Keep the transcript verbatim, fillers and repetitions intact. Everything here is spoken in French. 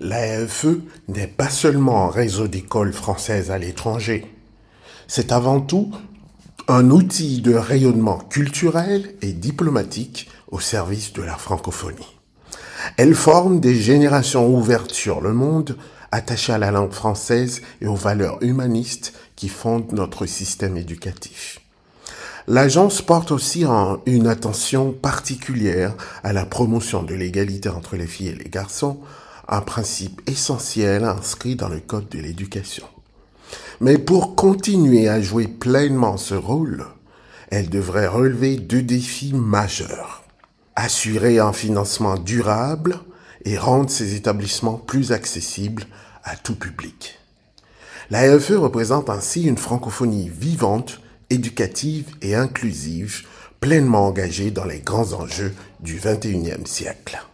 L'A F E n'est pas seulement un réseau d'écoles françaises à l'étranger. C'est avant tout un outil de rayonnement culturel et diplomatique au service de la francophonie. Elle forme des générations ouvertes sur le monde, attachées à la langue française et aux valeurs humanistes qui fondent notre système éducatif. L'agence porte aussi en une attention particulière à la promotion de l'égalité entre les filles et les garçons, un principe essentiel inscrit dans le Code de l'éducation. Mais pour continuer à jouer pleinement ce rôle, elle devrait relever deux défis majeurs. Assurer un financement durable et rendre ces établissements plus accessibles à tout public. L'A F E représente ainsi une francophonie vivante, éducative et inclusive, pleinement engagée dans les grands enjeux du vingt et unième siècle.